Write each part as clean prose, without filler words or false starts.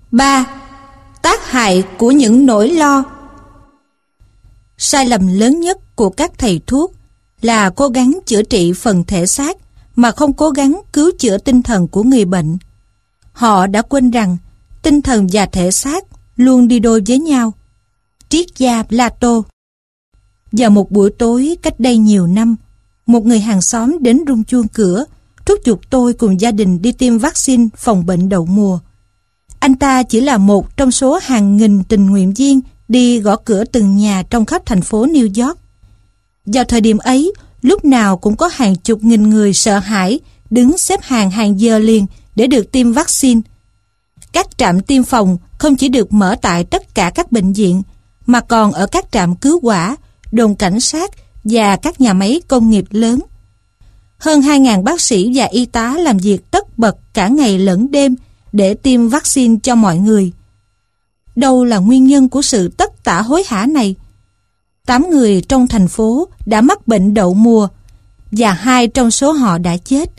3. Tác hại của những nỗi lo. Sai lầm lớn nhất của các thầy thuốc là cố gắng chữa trị phần thể xác mà không cố gắng cứu chữa tinh thần của người bệnh. Họ đã quên rằng tinh thần và thể xác luôn đi đôi với nhau. Triết gia Plato. Vào một buổi tối cách đây nhiều năm, một người hàng xóm đến rung chuông cửa, thúc giục tôi cùng gia đình đi tiêm vaccine phòng bệnh đậu mùa. Anh ta chỉ là một trong số hàng nghìn tình nguyện viên đi gõ cửa từng nhà trong khắp thành phố New York. Vào thời điểm ấy, lúc nào cũng có hàng chục nghìn người sợ hãi đứng xếp hàng giờ liền để được tiêm vaccine. Các trạm tiêm phòng không chỉ được mở tại tất cả các bệnh viện, mà còn ở các trạm cứu hỏa, đồn cảnh sát và các nhà máy công nghiệp lớn. Hơn 2.000 bác sĩ và y tá làm việc tất bật cả ngày lẫn đêm để tiêm vaccine cho mọi người. Đâu là nguyên nhân của sự tất tả hối hả này? 8 người trong thành phố đã mắc bệnh đậu mùa và 2 trong số họ đã chết.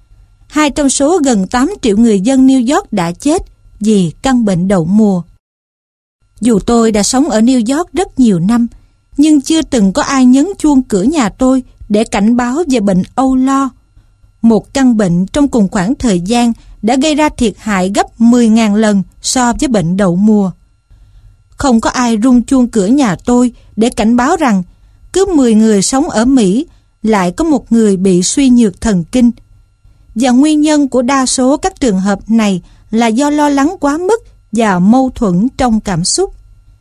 2 trong số gần 8 triệu người dân New York đã chết vì căn bệnh đậu mùa. Dù tôi đã sống ở New York rất nhiều năm, nhưng chưa từng có ai nhấn chuông cửa nhà tôi để cảnh báo về bệnh âu lo. Một căn bệnh trong cùng khoảng thời gian đã gây ra thiệt hại gấp 10.000 lần so với bệnh đậu mùa. Không có ai rung chuông cửa nhà tôi để cảnh báo rằng cứ 10 người sống ở Mỹ lại có một người bị suy nhược thần kinh. Và nguyên nhân của đa số các trường hợp này là do lo lắng quá mức và mâu thuẫn trong cảm xúc.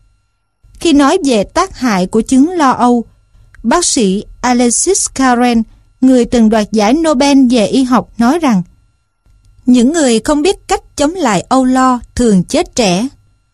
Khi nói về tác hại của chứng lo âu, bác sĩ Alexis Carrel, người từng đoạt giải Nobel về y học, nói rằng những người không biết cách chống lại âu lo thường chết trẻ.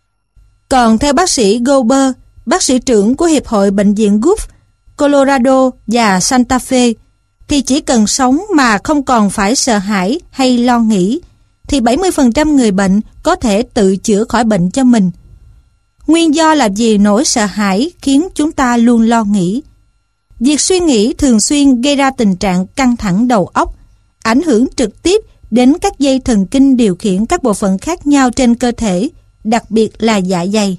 Còn theo bác sĩ Goldberg, bác sĩ trưởng của Hiệp hội Bệnh viện Gulf, Colorado và Santa Fe, thì chỉ cần sống mà không còn phải sợ hãi hay lo nghĩ, thì 70% người bệnh có thể tự chữa khỏi bệnh cho mình. Nguyên do là vì nỗi sợ hãi khiến chúng ta luôn lo nghĩ. Việc suy nghĩ thường xuyên gây ra tình trạng căng thẳng đầu óc, ảnh hưởng trực tiếp đến các dây thần kinh điều khiển các bộ phận khác nhau trên cơ thể, đặc biệt là dạ dày.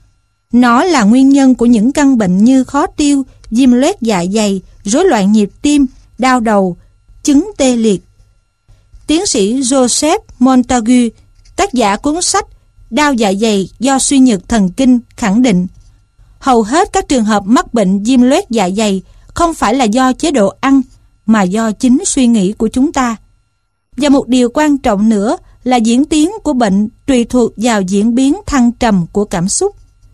Nó là nguyên nhân của những căn bệnh như khó tiêu, viêm loét dạ dày, rối loạn nhịp tim, đau đầu, chứng tê liệt. Tiến sĩ Joseph Montagu, tác giả cuốn sách Đau dạ dày do suy nhược thần kinh, khẳng định hầu hết các trường hợp mắc bệnh viêm loét dạ dày không phải là do chế độ ăn, mà do chính suy nghĩ của chúng ta. Và một điều quan trọng nữa là diễn tiến của bệnh tùy thuộc vào diễn biến thăng trầm của cảm xúc.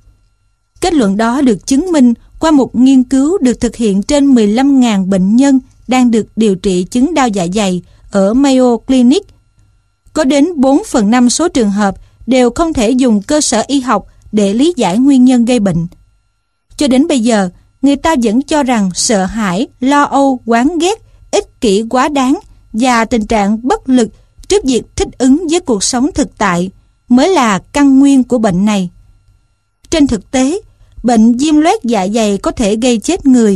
Kết luận đó được chứng minh qua một nghiên cứu được thực hiện trên 15.000 bệnh nhân đang được điều trị chứng đau dạ dày ở Mayo Clinic. Có đến 4/5 số trường hợp đều không thể dùng cơ sở y học để lý giải nguyên nhân gây bệnh. Cho đến bây giờ, người ta vẫn cho rằng sợ hãi, lo âu, oán ghét, ích kỷ quá đáng và tình trạng bất lực trước việc thích ứng với cuộc sống thực tại mới là căn nguyên của bệnh này. Trên thực tế, bệnh viêm loét dạ dày có thể gây chết người.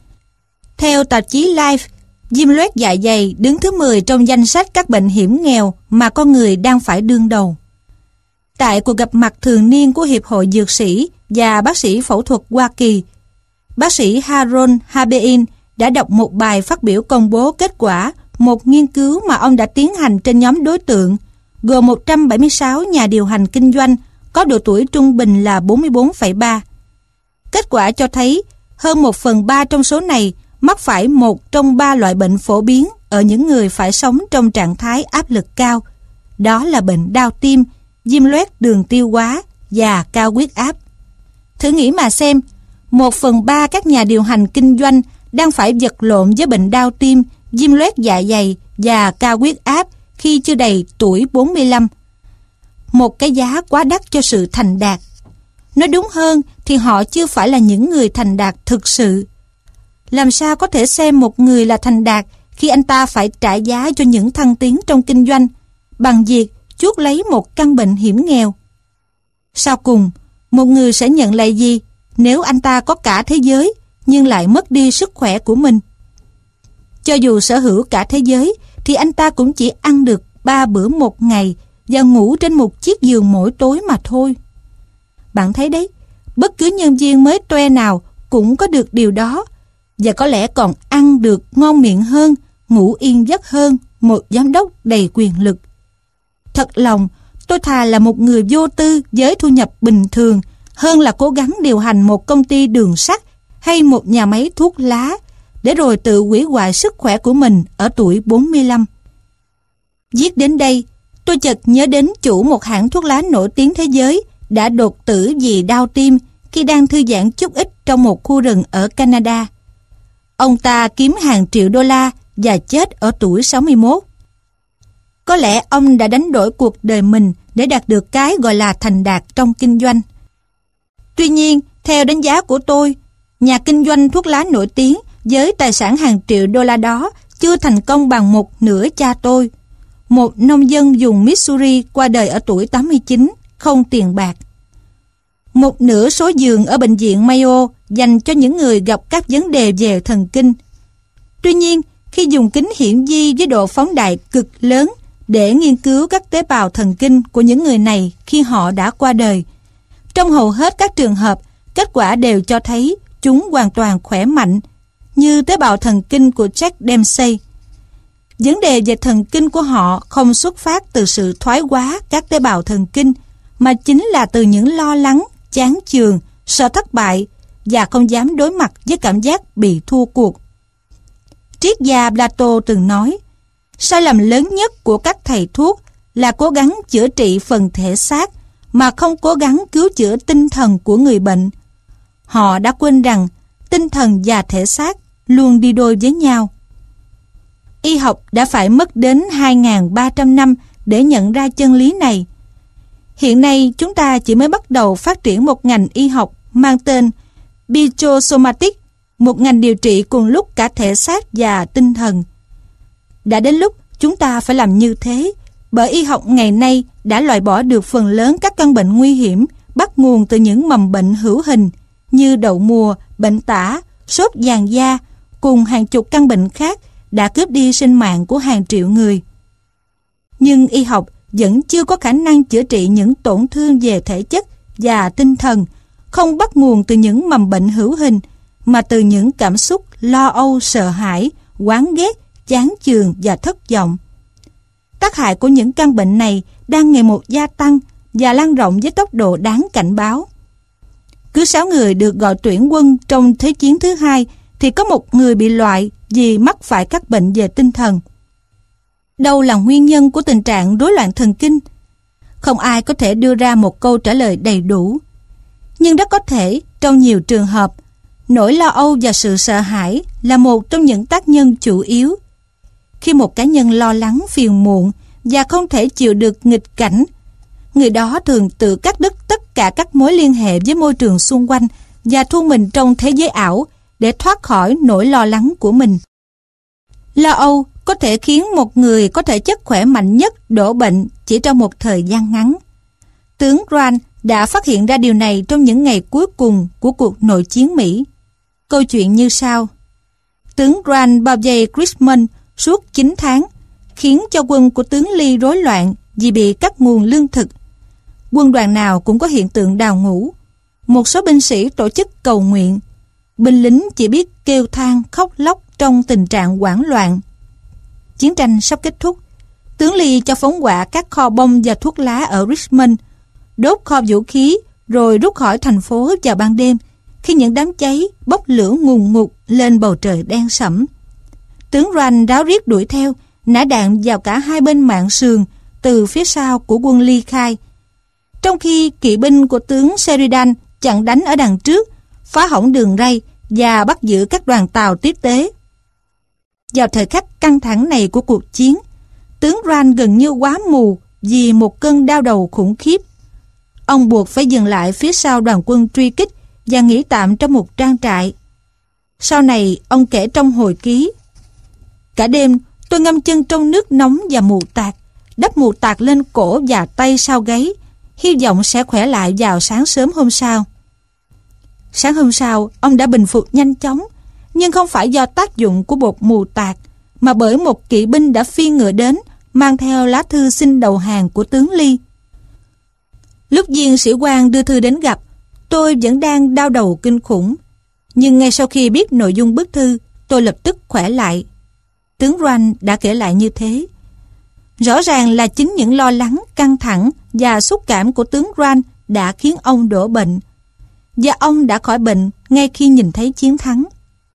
Theo tạp chí Life, viêm loét dạ dày đứng thứ 10 trong danh sách các bệnh hiểm nghèo mà con người đang phải đương đầu. Tại cuộc gặp mặt thường niên của Hiệp hội Dược sĩ và Bác sĩ Phẫu thuật Hoa Kỳ, bác sĩ Harold Habein đã đọc một bài phát biểu công bố kết quả một nghiên cứu mà ông đã tiến hành trên nhóm đối tượng, gồm 176 nhà điều hành kinh doanh có độ tuổi trung bình là 44,3. Kết quả cho thấy hơn 1/3 trong số này mắc phải một trong 3 loại bệnh phổ biến ở những người phải sống trong trạng thái áp lực cao. Đó là bệnh đau tim, viêm loét đường tiêu hóa và cao huyết áp. Thử nghĩ mà xem, 1/3 các nhà điều hành kinh doanh đang phải vật lộn với bệnh đau tim, viêm loét dạ dày và cao huyết áp khi chưa đầy tuổi 45. Một cái giá quá đắt cho sự thành đạt. Nói đúng hơn thì họ chưa phải là những người thành đạt thực sự. Làm sao có thể xem một người là thành đạt khi anh ta phải trả giá cho những thăng tiến trong kinh doanh bằng việc chuốc lấy một căn bệnh hiểm nghèo? Sau cùng, một người sẽ nhận lại gì nếu anh ta có cả thế giới nhưng lại mất đi sức khỏe của mình? Cho dù sở hữu cả thế giới thì anh ta cũng chỉ ăn được 3 bữa một ngày và ngủ trên một chiếc giường mỗi tối mà thôi. Bạn thấy đấy, bất cứ nhân viên mới toe nào cũng có được điều đó, và có lẽ còn ăn được ngon miệng hơn, ngủ yên giấc hơn một giám đốc đầy quyền lực. Thật lòng, tôi thà là một người vô tư với thu nhập bình thường hơn là cố gắng điều hành một công ty đường sắt hay một nhà máy thuốc lá để rồi tự hủy hoại sức khỏe của mình ở tuổi 45. Viết đến đây, tôi chợt nhớ đến chủ một hãng thuốc lá nổi tiếng thế giới đã đột tử vì đau tim khi đang thư giãn chút ít trong một khu rừng ở Canada. Ông ta kiếm hàng triệu đô la và chết ở tuổi 61. Có lẽ ông đã đánh đổi cuộc đời mình để đạt được cái gọi là thành đạt trong kinh doanh. Tuy nhiên, theo đánh giá của tôi, nhà kinh doanh thuốc lá nổi tiếng với tài sản hàng triệu đô la đó chưa thành công bằng một nửa cha tôi, một nông dân vùng Missouri qua đời ở tuổi 89, không tiền bạc. Một nửa số giường ở bệnh viện Mayo dành cho những người gặp các vấn đề về thần kinh. Tuy nhiên, khi dùng kính hiển vi với độ phóng đại cực lớn để nghiên cứu các tế bào thần kinh của những người này khi họ đã qua đời, trong hầu hết các trường hợp, kết quả đều cho thấy chúng hoàn toàn khỏe mạnh, như tế bào thần kinh của Jack Dempsey. Vấn đề về thần kinh của họ không xuất phát từ sự thoái hóa các tế bào thần kinh, mà chính là từ những lo lắng, chán chường, sợ thất bại và không dám đối mặt với cảm giác bị thua cuộc. Triết gia Plato từng nói, sai lầm lớn nhất của các thầy thuốc là cố gắng chữa trị phần thể xác mà không cố gắng cứu chữa tinh thần của người bệnh. Họ đã quên rằng tinh thần và thể xác luôn đi đôi với nhau. Y học đã phải mất đến 2.300 năm để nhận ra chân lý này. Hiện nay chúng ta chỉ mới bắt đầu phát triển một ngành y học mang tên Psychosomatic, một ngành điều trị cùng lúc cả thể xác và tinh thần. Đã đến lúc chúng ta phải làm như thế, bởi y học ngày nay đã loại bỏ được phần lớn các căn bệnh nguy hiểm bắt nguồn từ những mầm bệnh hữu hình như đậu mùa, bệnh tả, sốt vàng da cùng hàng chục căn bệnh khác đã cướp đi sinh mạng của hàng triệu người. Nhưng y học vẫn chưa có khả năng chữa trị những tổn thương về thể chất và tinh thần không bắt nguồn từ những mầm bệnh hữu hình mà từ những cảm xúc lo âu, sợ hãi, oán ghét, chán chường và thất vọng. Tác hại của những căn bệnh này đang ngày một gia tăng và lan rộng với tốc độ đáng cảnh báo. Cứ 6 người được gọi tuyển quân trong Thế chiến thứ hai thì có một người bị loại vì mắc phải các bệnh về tinh thần. Đâu là nguyên nhân của tình trạng rối loạn thần kinh? Không ai có thể đưa ra một câu trả lời đầy đủ. Nhưng rất có thể, trong nhiều trường hợp, nỗi lo âu và sự sợ hãi là một trong những tác nhân chủ yếu. Khi một cá nhân lo lắng, phiền muộn và không thể chịu được nghịch cảnh, người đó thường tự cắt đứt tất cả các mối liên hệ với môi trường xung quanh và thu mình trong thế giới ảo để thoát khỏi nỗi lo lắng của mình. Lo âu có thể khiến một người có thể chất khỏe mạnh nhất đổ bệnh chỉ trong một thời gian ngắn. Tướng Grant đã phát hiện ra điều này trong những ngày cuối cùng của cuộc nội chiến Mỹ. Câu chuyện như sau. Tướng Grant bao vây Richmond suốt 9 tháng, khiến cho quân của tướng Lee rối loạn vì bị cắt nguồn lương thực. Quân đoàn nào cũng có hiện tượng đào ngũ. Một số binh sĩ tổ chức cầu nguyện. Binh lính chỉ biết kêu than khóc lóc trong tình trạng hoảng loạn. Chiến tranh sắp kết thúc. Tướng Lee cho phóng hỏa các kho bom và thuốc lá ở Richmond, đốt kho vũ khí rồi rút khỏi thành phố vào ban đêm khi những đám cháy bốc lửa ngùn ngụt lên bầu trời đen sẫm. Tướng Grant ráo riết đuổi theo, nã đạn vào cả hai bên mạn sườn từ phía sau của quân ly khai. Trong khi kỵ binh của tướng Sheridan chặn đánh ở đằng trước, phá hỏng đường ray và bắt giữ các đoàn tàu tiếp tế. Vào thời khắc căng thẳng này của cuộc chiến, tướng Grant gần như quá mù vì một cơn đau đầu khủng khiếp. Ông buộc phải dừng lại phía sau đoàn quân truy kích và nghỉ tạm trong một trang trại. Sau này, ông kể trong hồi ký: Cả đêm, tôi ngâm chân trong nước nóng và mù tạt, đắp mù tạt lên cổ và tay sau gáy, hy vọng sẽ khỏe lại vào sáng sớm hôm sau. Sáng hôm sau, ông đã bình phục nhanh chóng, nhưng không phải do tác dụng của bột mù tạt, mà bởi một kỵ binh đã phi ngựa đến, mang theo lá thư xin đầu hàng của tướng Lee. Lúc viên sĩ quan đưa thư đến gặp, tôi vẫn đang đau đầu kinh khủng. Nhưng ngay sau khi biết nội dung bức thư, tôi lập tức khỏe lại. Tướng Grant đã kể lại như thế. Rõ ràng là chính những lo lắng, căng thẳng và xúc cảm của tướng Grant đã khiến ông đổ bệnh. Và ông đã khỏi bệnh ngay khi nhìn thấy chiến thắng.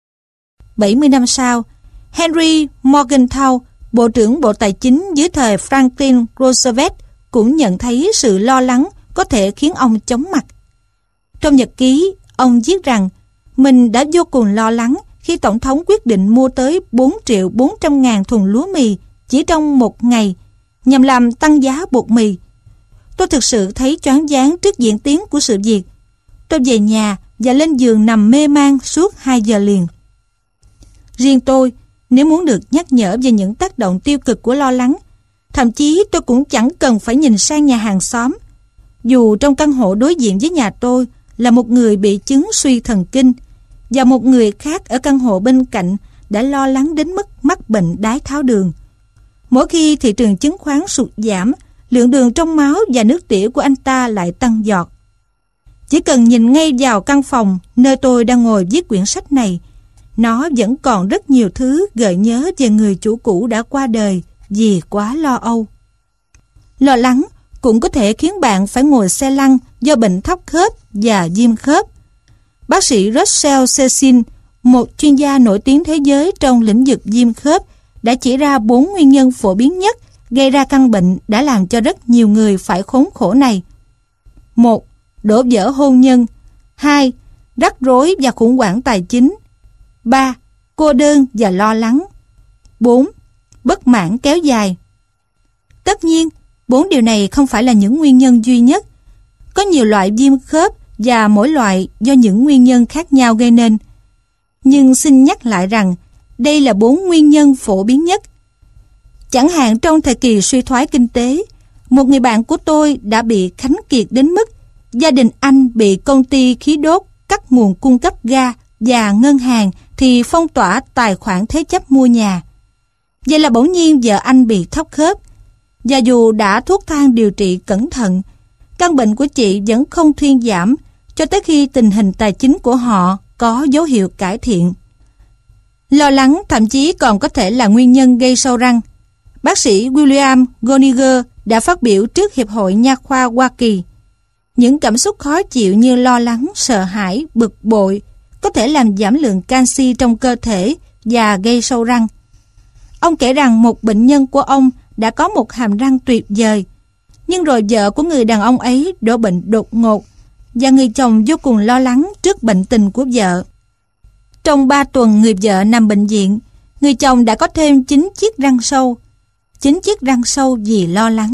70 năm sau, Henry Morgenthau, Bộ trưởng Bộ Tài chính dưới thời Franklin Roosevelt, cũng nhận thấy sự lo lắng có thể khiến ông chóng mặt. Trong nhật ký, ông viết rằng mình đã vô cùng lo lắng khi Tổng thống quyết định mua tới 4.400.000 thùng lúa mì chỉ trong một ngày nhằm làm tăng giá bột mì. Tôi thực sự thấy choáng váng trước diễn tiến của sự việc. Tôi về nhà và lên giường nằm mê man suốt 2 giờ liền. Riêng tôi, nếu muốn được nhắc nhở về những tác động tiêu cực của lo lắng, thậm chí tôi cũng chẳng cần phải nhìn sang nhà hàng xóm. Dù trong căn hộ đối diện với nhà tôi là một người bị chứng suy thần kinh, và một người khác ở căn hộ bên cạnh đã lo lắng đến mức mắc bệnh đái tháo đường. Mỗi khi thị trường chứng khoán sụt giảm, lượng đường trong máu và nước tiểu của anh ta lại tăng giọt. Chỉ cần nhìn ngay vào căn phòng nơi tôi đang ngồi viết quyển sách này, nó vẫn còn rất nhiều thứ gợi nhớ về người chủ cũ đã qua đời vì quá lo âu. Lo lắng cũng có thể khiến bạn phải ngồi xe lăn do bệnh thấp khớp và viêm khớp. Bác sĩ Russell Cecil, một chuyên gia nổi tiếng thế giới trong lĩnh vực viêm khớp, đã chỉ ra 4 nguyên nhân phổ biến nhất gây ra căn bệnh đã làm cho rất nhiều người phải khốn khổ này. 1. Đổ vỡ hôn nhân. 2. Rắc rối và khủng hoảng tài chính. 3. Cô đơn và lo lắng. 4. Bất mãn kéo dài. Tất nhiên, 4 điều này không phải là những nguyên nhân duy nhất. Có nhiều loại viêm khớp và mỗi loại do những nguyên nhân khác nhau gây nên. Nhưng xin nhắc lại rằng đây là 4 nguyên nhân phổ biến nhất. Chẳng hạn trong thời kỳ suy thoái kinh tế, một người bạn của tôi đã bị khánh kiệt đến mức gia đình anh bị công ty khí đốt cắt nguồn cung cấp ga và ngân hàng thì phong tỏa tài khoản thế chấp mua nhà. Vậy là bỗng nhiên vợ anh bị thấp khớp. Và dù đã thuốc thang điều trị cẩn thận, căn bệnh của chị vẫn không thuyên giảm cho tới khi tình hình tài chính của họ có dấu hiệu cải thiện. Lo lắng thậm chí còn có thể là nguyên nhân gây sâu răng. Bác sĩ William Goniger đã phát biểu trước Hiệp hội Nha khoa Hoa Kỳ. Những cảm xúc khó chịu như lo lắng, sợ hãi, bực bội có thể làm giảm lượng canxi trong cơ thể và gây sâu răng. Ông kể rằng một bệnh nhân của ông đã có một hàm răng tuyệt vời, nhưng rồi vợ của người đàn ông ấy đổ bệnh đột ngột và người chồng vô cùng lo lắng trước bệnh tình của vợ. Trong 3 tuần người vợ nằm bệnh viện, người chồng đã có thêm 9 chiếc răng sâu. 9 chiếc răng sâu vì lo lắng.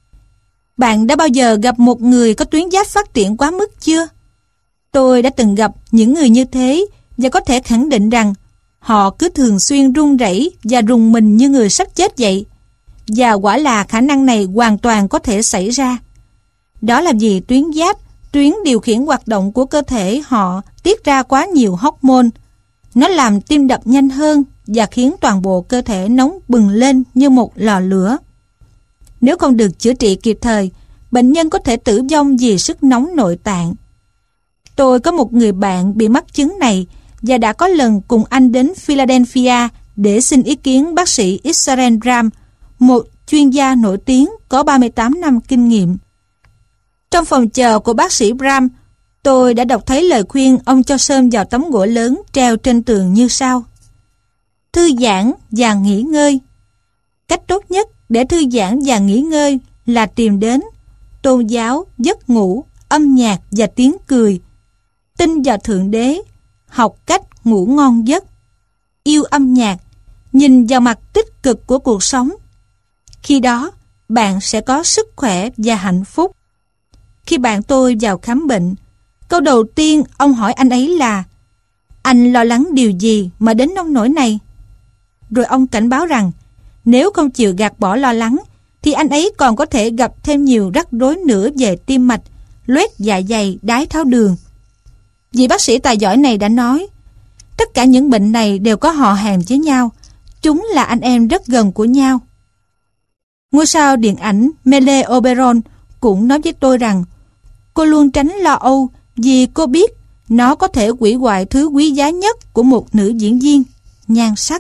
Bạn đã bao giờ gặp một người có tuyến giáp phát triển quá mức chưa? Tôi đã từng gặp những người như thế và có thể khẳng định rằng họ cứ thường xuyên run rẩy và rùng mình như người sắp chết vậy. Và quả là khả năng này hoàn toàn có thể xảy ra. Đó là vì tuyến giáp, tuyến điều khiển hoạt động của cơ thể họ tiết ra quá nhiều hormone. Nó làm tim đập nhanh hơn và khiến toàn bộ cơ thể nóng bừng lên như một lò lửa. Nếu không được chữa trị kịp thời, bệnh nhân có thể tử vong vì sức nóng nội tạng. Tôi có một người bạn bị mắc chứng này và đã có lần cùng anh đến Philadelphia để xin ý kiến bác sĩ Israel Ram, một chuyên gia nổi tiếng có 38 năm kinh nghiệm. Trong phòng chờ của bác sĩ Ram, tôi đã đọc thấy lời khuyên ông cho sơm vào tấm gỗ lớn treo trên tường như sau: thư giãn và nghỉ ngơi. Cách tốt nhất để thư giãn và nghỉ ngơi là tìm đến tôn giáo, giấc ngủ, âm nhạc và tiếng cười, tin vào Thượng Đế, học cách ngủ ngon giấc, yêu âm nhạc, nhìn vào mặt tích cực của cuộc sống. Khi đó, bạn sẽ có sức khỏe và hạnh phúc. Khi bạn tôi vào khám bệnh, câu đầu tiên ông hỏi anh ấy là: anh lo lắng điều gì mà đến nông nỗi này? Rồi ông cảnh báo rằng nếu không chịu gạt bỏ lo lắng thì anh ấy còn có thể gặp thêm nhiều rắc rối nữa về tim mạch, loét dạ dày, đái tháo đường. Vị bác sĩ tài giỏi này đã nói, tất cả những bệnh này đều có họ hàng với nhau, chúng là anh em rất gần của nhau. Ngôi sao điện ảnh Mele Oberon cũng nói với tôi rằng cô luôn tránh lo âu vì cô biết nó có thể hủy hoại thứ quý giá nhất của một nữ diễn viên, nhan sắc.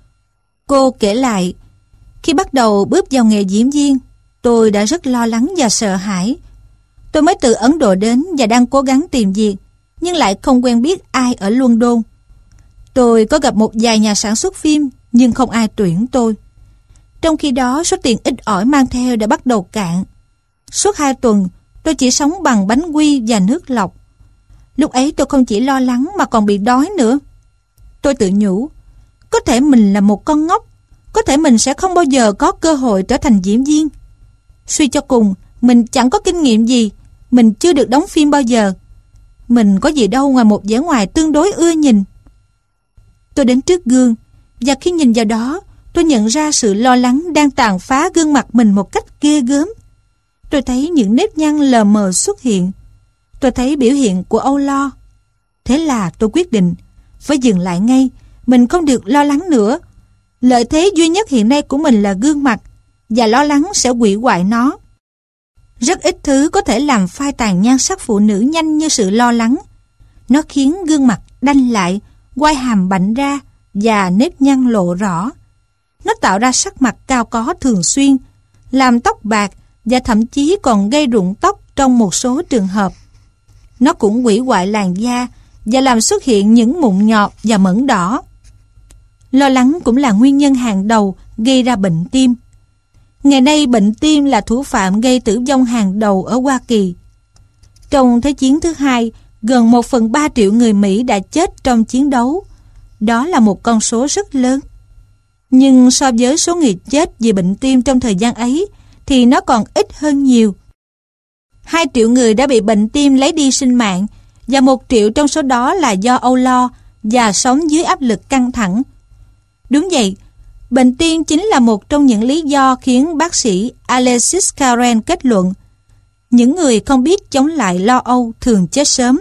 Cô kể lại, khi bắt đầu bước vào nghề diễn viên, tôi đã rất lo lắng và sợ hãi. Tôi mới từ Ấn Độ đến và đang cố gắng tìm việc, nhưng lại không quen biết ai ở London. Tôi có gặp một vài nhà sản xuất phim, nhưng không ai tuyển tôi. Trong khi đó, số tiền ít ỏi mang theo đã bắt đầu cạn. Suốt 2 tuần, tôi chỉ sống bằng bánh quy và nước lọc. Lúc ấy tôi không chỉ lo lắng mà còn bị đói nữa. Tôi tự nhủ, có thể mình là một con ngốc, có thể mình sẽ không bao giờ có cơ hội trở thành diễn viên. Suy cho cùng, mình chẳng có kinh nghiệm gì, mình chưa được đóng phim bao giờ. Mình có gì đâu ngoài một vẻ ngoài tương đối ưa nhìn. Tôi đến trước gương, và khi nhìn vào đó, tôi nhận ra sự lo lắng đang tàn phá gương mặt mình một cách ghê gớm. Tôi thấy những nếp nhăn lờ mờ xuất hiện. Tôi thấy biểu hiện của âu lo. Thế là tôi quyết định phải dừng lại ngay. Mình không được lo lắng nữa. Lợi thế duy nhất hiện nay của mình là gương mặt, và lo lắng sẽ hủy hoại nó. Rất ít thứ có thể làm phai tàn nhan sắc phụ nữ nhanh như sự lo lắng. Nó khiến gương mặt đanh lại, quai hàm bạnh ra và nếp nhăn lộ rõ. Nó tạo ra sắc mặt cao có thường xuyên, làm tóc bạc và thậm chí còn gây rụng tóc trong một số trường hợp. Nó cũng hủy hoại làn da và làm xuất hiện những mụn nhọt và mẩn đỏ. Lo lắng cũng là nguyên nhân hàng đầu gây ra bệnh tim. Ngày nay bệnh tim là thủ phạm gây tử vong hàng đầu ở Hoa Kỳ. Trong Thế chiến thứ hai, gần 1/3 triệu người Mỹ đã chết trong chiến đấu. Đó là một con số rất lớn. Nhưng so với số người chết vì bệnh tim trong thời gian ấy thì nó còn ít hơn nhiều. 2 triệu người đã bị bệnh tim lấy đi sinh mạng, và 1 triệu trong số đó là do âu lo và sống dưới áp lực căng thẳng. Đúng vậy, bệnh tim chính là một trong những lý do khiến bác sĩ Alexis Carrel kết luận những người không biết chống lại lo âu thường chết sớm.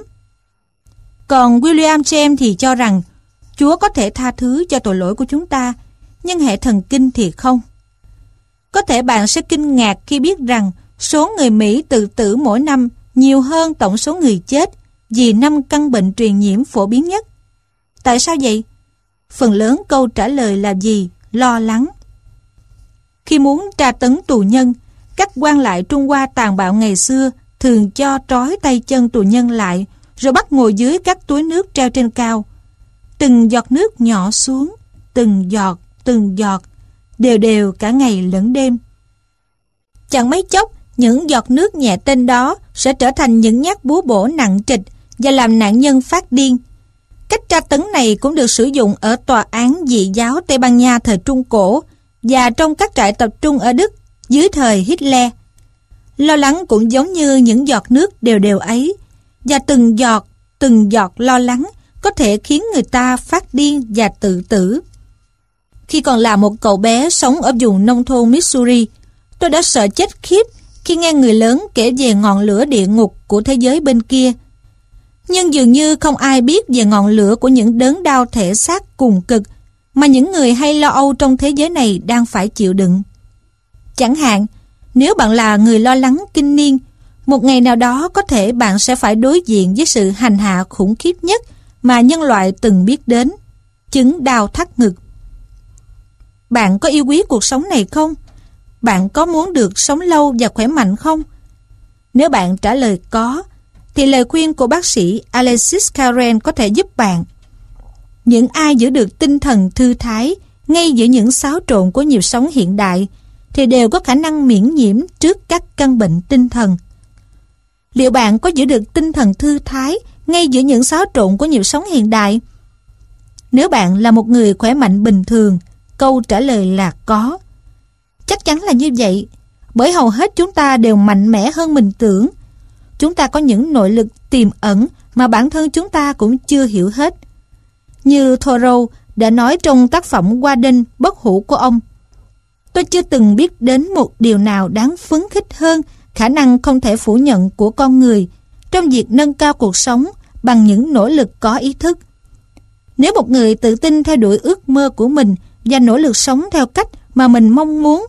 Còn William James thì cho rằng Chúa có thể tha thứ cho tội lỗi của chúng ta, nhưng hệ thần kinh thì không. Có thể bạn sẽ kinh ngạc khi biết rằng số người Mỹ tự tử mỗi năm nhiều hơn tổng số người chết vì 5 căn bệnh truyền nhiễm phổ biến nhất. Tại sao vậy? Phần lớn câu trả lời là gì? Lo lắng. Khi muốn tra tấn tù nhân, các quan lại Trung Hoa tàn bạo ngày xưa thường cho trói tay chân tù nhân lại, rồi bắt ngồi dưới các túi nước treo trên cao. Từng giọt nước nhỏ xuống, từng giọt, đều đều cả ngày lẫn đêm. Chẳng mấy chốc, những giọt nước nhẹ tên đó sẽ trở thành những nhát búa bổ nặng trịch và làm nạn nhân phát điên. Cách tra tấn này cũng được sử dụng ở tòa án dị giáo Tây Ban Nha thời Trung Cổ và trong các trại tập trung ở Đức dưới thời Hitler. Lo lắng cũng giống như những giọt nước đều đều ấy, và từng giọt lo lắng có thể khiến người ta phát điên và tự tử. Khi còn là một cậu bé sống ở vùng nông thôn Missouri, tôi đã sợ chết khiếp khi nghe người lớn kể về ngọn lửa địa ngục của thế giới bên kia. Nhưng dường như không ai biết về ngọn lửa của những đớn đau thể xác cùng cực mà những người hay lo âu trong thế giới này đang phải chịu đựng. Chẳng hạn, nếu bạn là người lo lắng kinh niên, một ngày nào đó có thể bạn sẽ phải đối diện với sự hành hạ khủng khiếp nhất mà nhân loại từng biết đến, chứng đau thắt ngực. Bạn có yêu quý cuộc sống này không? Bạn có muốn được sống lâu và khỏe mạnh không? Nếu bạn trả lời có, thì lời khuyên của bác sĩ Alexis Carrel có thể giúp bạn. Những ai giữ được tinh thần thư thái ngay giữa những xáo trộn của nhịp sống hiện đại thì đều có khả năng miễn nhiễm trước các căn bệnh tinh thần. Liệu bạn có giữ được tinh thần thư thái ngay giữa những xáo trộn của nhịp sống hiện đại? Nếu bạn là một người khỏe mạnh bình thường, câu trả lời là có. Chắc chắn là như vậy, bởi hầu hết chúng ta đều mạnh mẽ hơn mình tưởng. Chúng ta có những nội lực tiềm ẩn mà bản thân chúng ta cũng chưa hiểu hết. Như Thoreau đã nói trong tác phẩm Qua đêm bất hủ của ông, tôi chưa từng biết đến một điều nào đáng phấn khích hơn khả năng không thể phủ nhận của con người trong việc nâng cao cuộc sống bằng những nỗ lực có ý thức. Nếu một người tự tin theo đuổi ước mơ của mình và nỗ lực sống theo cách mà mình mong muốn,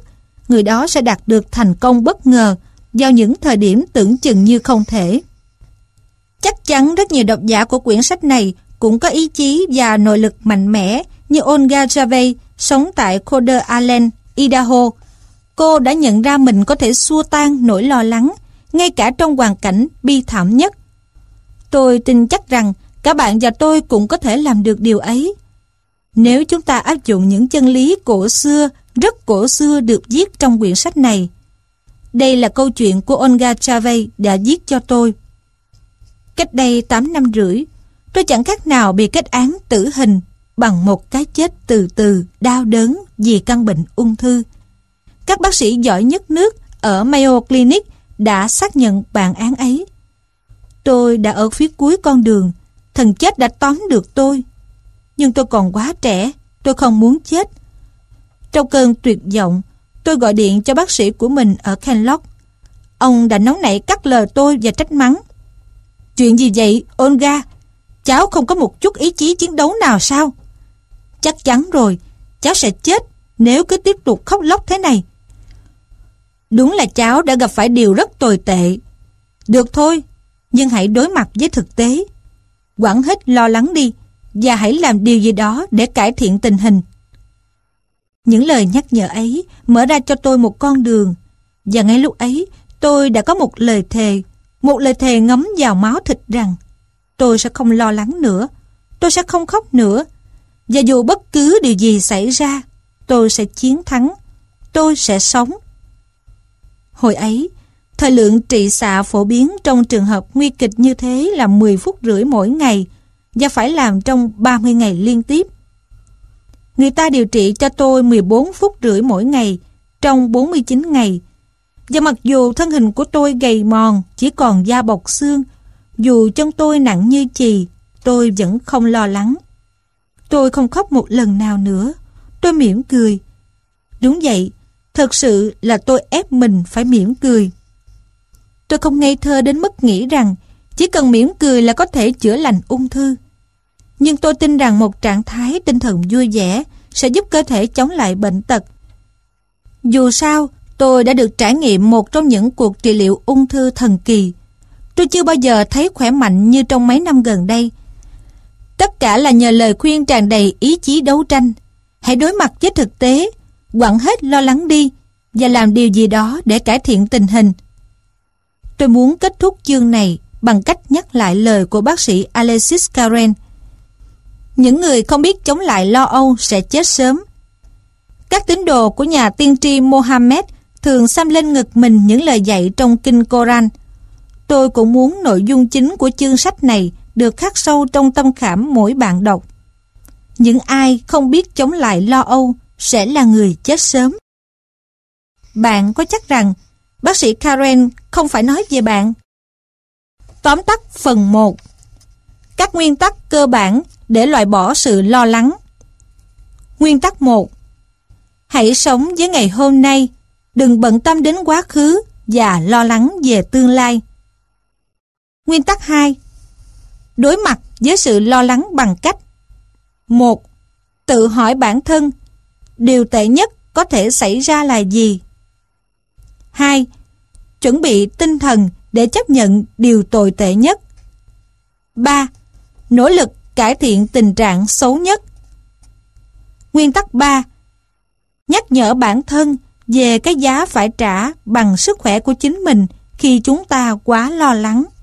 người đó sẽ đạt được thành công bất ngờ vào những thời điểm tưởng chừng như không thể. Chắc chắn rất nhiều độc giả của quyển sách này cũng có ý chí và nội lực mạnh mẽ như Olga Jarvey sống tại Coeur d'Alene, Idaho. Cô đã nhận ra mình có thể xua tan nỗi lo lắng ngay cả trong hoàn cảnh bi thảm nhất. Tôi tin chắc rằng cả bạn và tôi cũng có thể làm được điều ấy. Nếu chúng ta áp dụng những chân lý cổ xưa, rất cổ xưa được viết trong quyển sách này. Đây là câu chuyện của Olga Jarvey đã viết cho tôi. Cách đây 8 năm rưỡi, tôi chẳng khác nào bị kết án tử hình bằng một cái chết từ từ, đau đớn vì căn bệnh ung thư. Các bác sĩ giỏi nhất nước ở Mayo Clinic đã xác nhận bản án ấy. Tôi đã ở phía cuối con đường, thần chết đã tóm được tôi. Nhưng tôi còn quá trẻ, tôi không muốn chết. Trong cơn tuyệt vọng, tôi gọi điện cho bác sĩ của mình ở Kenlock. Ông đã nóng nảy cắt lời tôi và trách mắng. Chuyện gì vậy, Olga? Cháu không có một chút ý chí chiến đấu nào sao? Chắc chắn rồi, cháu sẽ chết nếu cứ tiếp tục khóc lóc thế này. Đúng là cháu đã gặp phải điều rất tồi tệ. Được thôi, nhưng hãy đối mặt với thực tế. Quẳng hết lo lắng đi và hãy làm điều gì đó để cải thiện tình hình. Những lời nhắc nhở ấy mở ra cho tôi một con đường. Và ngay lúc ấy, tôi đã có một lời thề ngấm vào máu thịt rằng tôi sẽ không lo lắng nữa, tôi sẽ không khóc nữa. Và dù bất cứ điều gì xảy ra, tôi sẽ chiến thắng, tôi sẽ sống. Hồi ấy, thời lượng trị xạ phổ biến trong trường hợp nguy kịch như thế là 10 phút rưỡi mỗi ngày và phải làm trong 30 ngày liên tiếp. Người ta điều trị cho tôi 14 phút rưỡi mỗi ngày trong 49 ngày. Và mặc dù thân hình của tôi gầy mòn, chỉ còn da bọc xương, dù chân tôi nặng như chì, tôi vẫn không lo lắng. Tôi không khóc một lần nào nữa. Tôi mỉm cười. Đúng vậy, thật sự là tôi ép mình phải mỉm cười. Tôi không ngây thơ đến mức nghĩ rằng chỉ cần mỉm cười là có thể chữa lành ung thư. Nhưng tôi tin rằng một trạng thái tinh thần vui vẻ sẽ giúp cơ thể chống lại bệnh tật. Dù sao, tôi đã được trải nghiệm một trong những cuộc trị liệu ung thư thần kỳ. Tôi chưa bao giờ thấy khỏe mạnh như trong mấy năm gần đây. Tất cả là nhờ lời khuyên tràn đầy ý chí đấu tranh. Hãy đối mặt với thực tế, quẳng hết lo lắng đi và làm điều gì đó để cải thiện tình hình. Tôi muốn kết thúc chương này bằng cách nhắc lại lời của bác sĩ Alexis Carrel. Những người không biết chống lại lo âu sẽ chết sớm. Các tín đồ của nhà tiên tri Mohammed thường xăm lên ngực mình những lời dạy trong kinh Koran. Tôi cũng muốn nội dung chính của chương sách này được khắc sâu trong tâm khảm mỗi bạn đọc. Những ai không biết chống lại lo âu sẽ là người chết sớm. Bạn có chắc rằng bác sĩ Karen không phải nói về bạn? Tóm tắt phần 1. Các nguyên tắc cơ bản để loại bỏ sự lo lắng. Nguyên tắc 1. Hãy sống với ngày hôm nay, đừng bận tâm đến quá khứ và lo lắng về tương lai. Nguyên tắc 2. Đối mặt với sự lo lắng bằng cách: 1. Tự hỏi bản thân, điều tệ nhất có thể xảy ra là gì? 2. Chuẩn bị tinh thần để chấp nhận điều tồi tệ nhất. 3. Nỗ lực cải thiện tình trạng xấu nhất. Nguyên tắc 3. Nhắc nhở bản thân về cái giá phải trả bằng sức khỏe của chính mình khi chúng ta quá lo lắng.